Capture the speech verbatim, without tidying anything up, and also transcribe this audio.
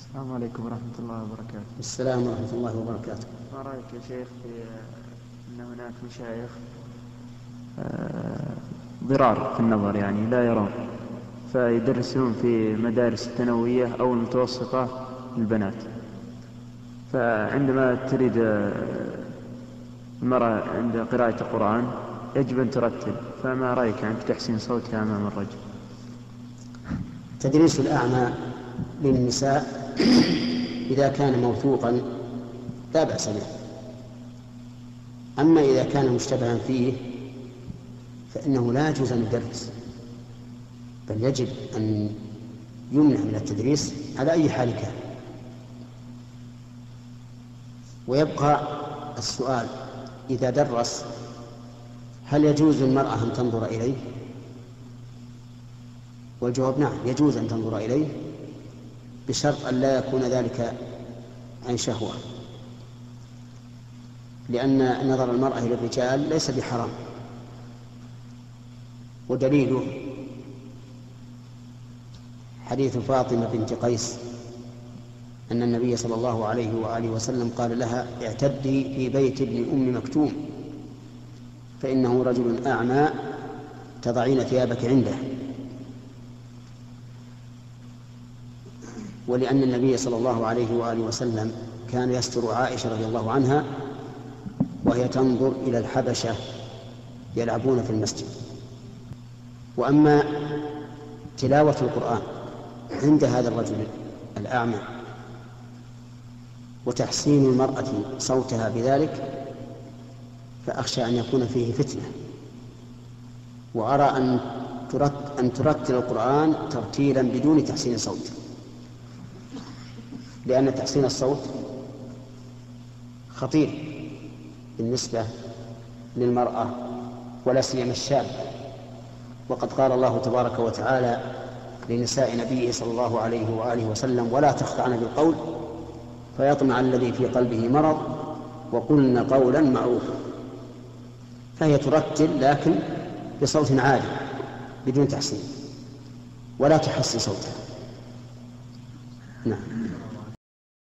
السلام عليكم ورحمة الله وبركاته. السلام ورحمة الله وبركاته. ما رأيك يا شيخ في أن هناك مشايخ آه، ضرار في النظر، يعني لا يرون، فيدرسون في مدارس الثانوية أو المتوسطة للبنات، فعندما تريد المرأة عند قراءة القرآن يجب أن ترتل، فما رأيك عن تحسين صوتها أمام الرجل؟ تدريس الأعمى للنساء إذا كان موثوقا لا بأس به، أما إذا كان مشتبها فيه فإنه لا يجوز أن يدرس، بل يجب أن يمنع من التدريس على أي حال كان. ويبقى السؤال: إذا درس هل يجوز للمرأة أن تنظر إليه؟ والجواب نعم، يجوز أن تنظر إليه بشرط أن لا يكون ذلك عن شهوة، لأن نظر المرأة إلى الرجال ليس بحرام. ودليله حديث فاطمة بنت قيس أن النبي صلى الله عليه وآله وسلم قال لها: اعتدي في بيت ابن أم مكتوم فإنه رجل أعمى تضعين ثيابك عنده. ولأن النبي صلى الله عليه وآله وسلم كان يستر عائشة رضي الله عنها وهي تنظر إلى الحبشة يلعبون في المسجد. وأما تلاوة القرآن عند هذا الرجل الأعمى وتحسين المرأة صوتها بذلك فأخشى أن يكون فيه فتنة، وأرى أن أن ترتل القرآن ترتيلا بدون تحسين صوت، لأن تحسين الصوت خطير بالنسبة للمرأة ولا سيما الشاب. وقد قال الله تبارك وتعالى لنساء نبيه صلى الله عليه وآله وسلم: ولا تخضعن بالقول فيطمع الذي في قلبه مرض وقلن قولا معروفا. فهي ترتل لكن بصوت عالي بدون تحسين، ولا تحسن صوتها. نعم.